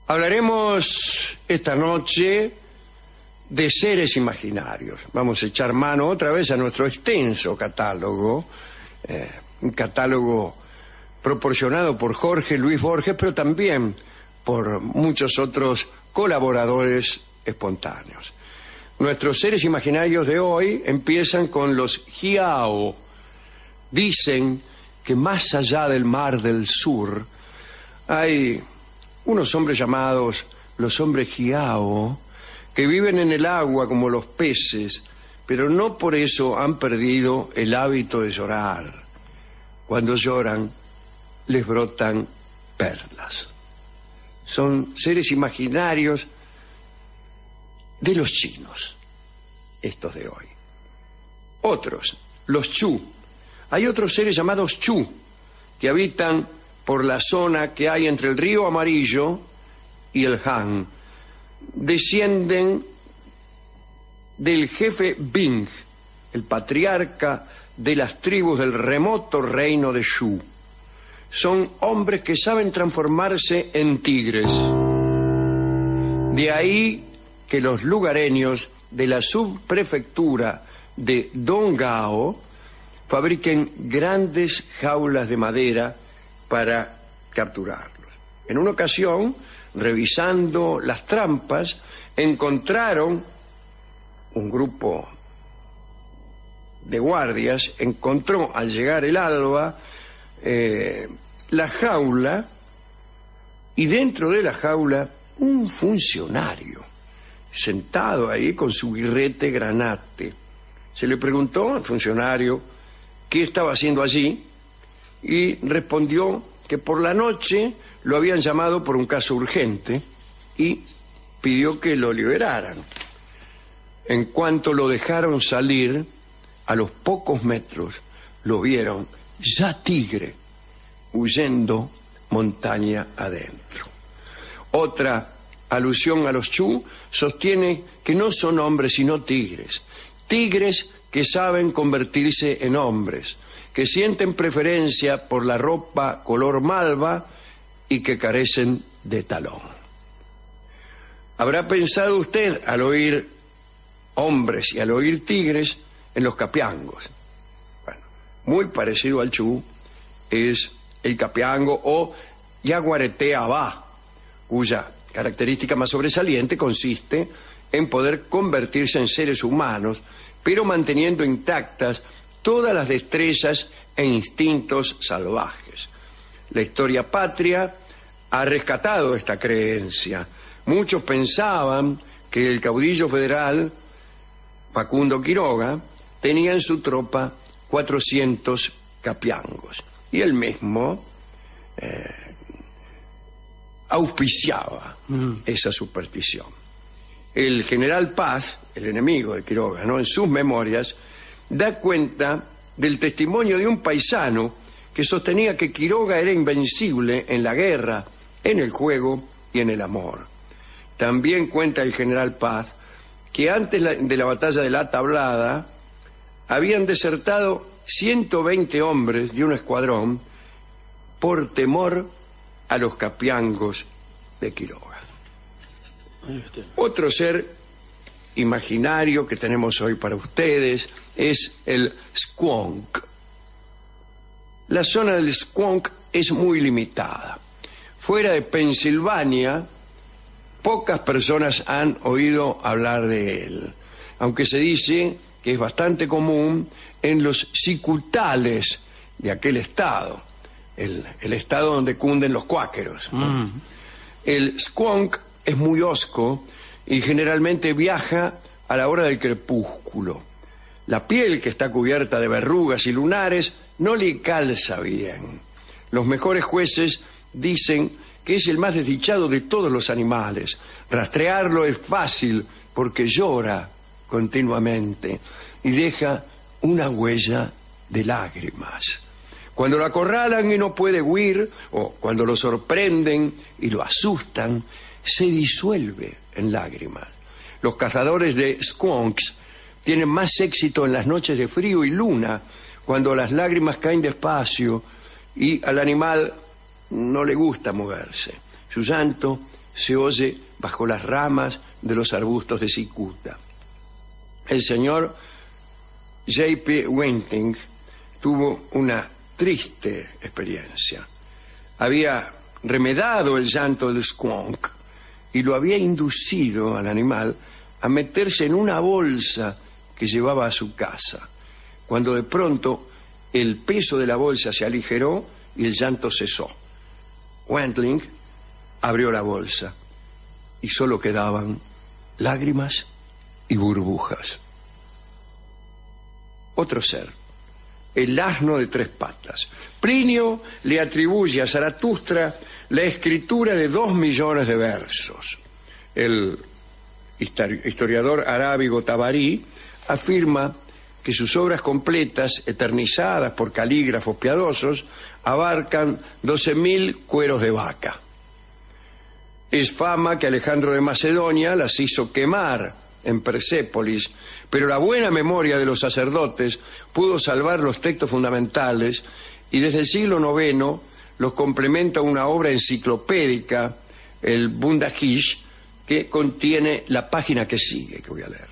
Hablaremos esta noche de seres imaginarios. Vamos a echar mano otra vez a nuestro extenso catálogo, un catálogo proporcionado por Jorge Luis Borges, pero también por muchos otros colaboradores espontáneos. Nuestros seres imaginarios de hoy empiezan con los Giao. Dicen que más allá del mar del sur hay unos hombres llamados los hombres Giao, que viven en el agua como los peces, pero no por eso han perdido el hábito de llorar. Cuando lloran, les brotan perlas. Son seres imaginarios de los chinos, estos de hoy. Otros, los Chu. Hay otros seres llamados Chu, que habitan por la zona que hay entre el río Amarillo y el Han. Descienden del jefe Bing, el patriarca de las tribus del remoto reino de Shu. Son hombres que saben transformarse en tigres. De ahí que los lugareños de la subprefectura de Dongao fabriquen grandes jaulas de madera para capturarlos. En una ocasión, revisando las trampas, encontraron un grupo de guardias, encontró al llegar el alba la jaula, y dentro de la jaula un funcionario sentado ahí con su birrete granate. Se le preguntó al funcionario qué estaba haciendo allí y respondió que por la noche lo habían llamado por un caso urgente y pidió que lo liberaran. En cuanto lo dejaron salir, a los pocos metros lo vieron ya tigre, huyendo montaña adentro. Otra alusión a los Chu sostiene que no son hombres sino tigres. Tigres que saben convertirse en hombres, que sienten preferencia por la ropa color malva y que carecen de talón. ¿Habrá pensado usted, al oír hombres y al oír tigres, en los capiangos? Bueno, muy parecido al Chu es el capiango o yaguareteabá, cuya característica más sobresaliente consiste en poder convertirse en seres humanos, pero manteniendo intactas todas las destrezas e instintos salvajes. La historia patria ha rescatado esta creencia. Muchos pensaban que el caudillo federal Facundo Quiroga tenía en su tropa 400 capiangos, y él mismo auspiciaba esa superstición. El general Paz, el enemigo de Quiroga, en sus memorias, da cuenta del testimonio de un paisano que sostenía que Quiroga era invencible en la guerra, en el juego y en el amor. También cuenta el general Paz que antes de la batalla de la Tablada habían desertado 120 hombres de un escuadrón por temor a los capiangos de Quiroga. Otro ser imaginario que tenemos hoy para ustedes es el squonk. La zona del squonk es muy limitada. Fuera de Pensilvania, pocas personas han oído hablar de él, aunque se dice que es bastante común en los cicutales de aquel estado, el estado donde cunden los cuáqueros. El squonk es muy hosco y generalmente viaja a la hora del crepúsculo. La piel, que está cubierta de verrugas y lunares, no le calza bien. Los mejores jueces dicen que es el más desdichado de todos los animales. Rastrearlo es fácil porque llora continuamente y deja una huella de lágrimas. Cuando lo acorralan y no puede huir, o cuando lo sorprenden y lo asustan, se disuelve en lágrimas. Los cazadores de squonks tienen más éxito en las noches de frío y luna, cuando las lágrimas caen despacio y al animal no le gusta moverse. Su llanto se oye bajo las ramas de los arbustos de cicuta. El señor J.P. Wenting tuvo una triste experiencia. Había remedado el llanto del squonk y lo había inducido al animal a meterse en una bolsa que llevaba a su casa, cuando de pronto el peso de la bolsa se aligeró y el llanto cesó. Wentling abrió la bolsa y solo quedaban lágrimas y burbujas. Otro ser, el asno de 3 patas. Plinio le atribuye a Zaratustra la escritura de 2 millones de versos. El historiador arábigo Tabari afirma que sus obras completas, eternizadas por calígrafos piadosos, abarcan 12.000 cueros de vaca. Es fama que Alejandro de Macedonia las hizo quemar en Persépolis, pero la buena memoria de los sacerdotes pudo salvar los textos fundamentales y desde el siglo IX los complementa una obra enciclopédica, el Bundakish, que contiene la página que sigue, que voy a leer.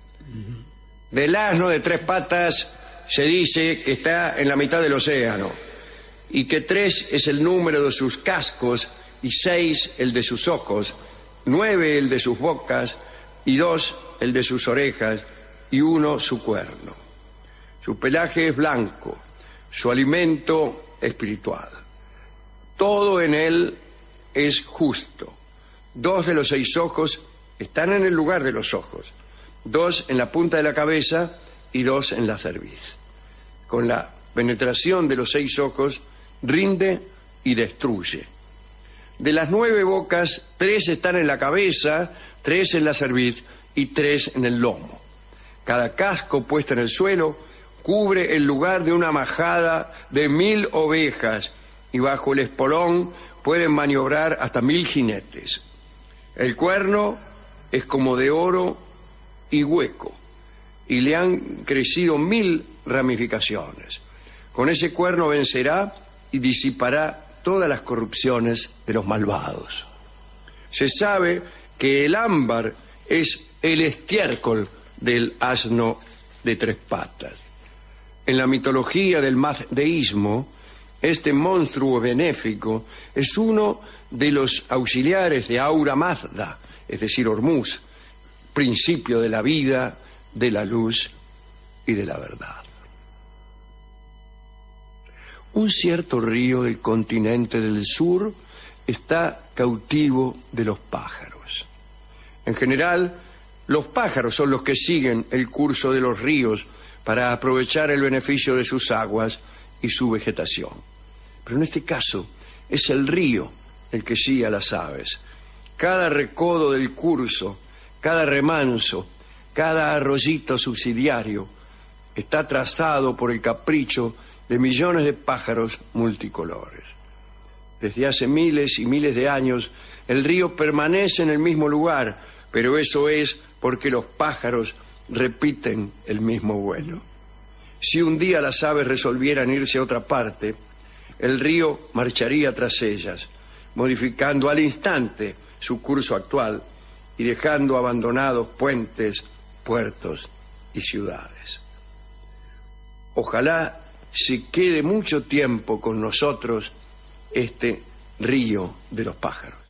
Del asno de 3 patas se dice que está en la mitad del océano y que 3 es el número de sus cascos y 6 el de sus ojos, 9 el de sus bocas y 2 el de sus orejas y 1 su cuerno. Su pelaje es blanco, su alimento espiritual. Todo en él es justo. 2 de los 6 ojos están en el lugar de los ojos, 2 en la punta de la cabeza y 2 en la cerviz. Con la penetración de los 6 ojos rinde y destruye. De las 9 bocas, 3 están en la cabeza, 3 en la cerviz y 3 en el lomo. Cada casco puesto en el suelo cubre el lugar de una majada de 1.000 ovejas y bajo el espolón pueden maniobrar hasta 1.000 jinetes. El cuerno es como de oro y hueco y le han crecido 1.000 ramificaciones. Con ese cuerno vencerá y disipará todas las corrupciones de los malvados. Se sabe que el ámbar es el estiércol del asno de 3 patas. En la mitología del mazdeísmo, este monstruo benéfico es uno de los auxiliares de Ahura Mazda, es decir, Hormuz, principio de la vida, de la luz y de la verdad. Un cierto río del continente del sur está cautivo de los pájaros. En general, los pájaros son los que siguen el curso de los ríos para aprovechar el beneficio de sus aguas y su vegetación. Pero en este caso es el río el que sigue a las aves. Cada recodo del curso, cada remanso, cada arroyito subsidiario está trazado por el capricho de millones de pájaros multicolores. Desde hace miles y miles de años, el río permanece en el mismo lugar, pero eso es porque los pájaros repiten el mismo vuelo. Si un día las aves resolvieran irse a otra parte, el río marcharía tras ellas, modificando al instante su curso actual y dejando abandonados puentes, puertos y ciudades. Ojalá se quede mucho tiempo con nosotros este río de los pájaros.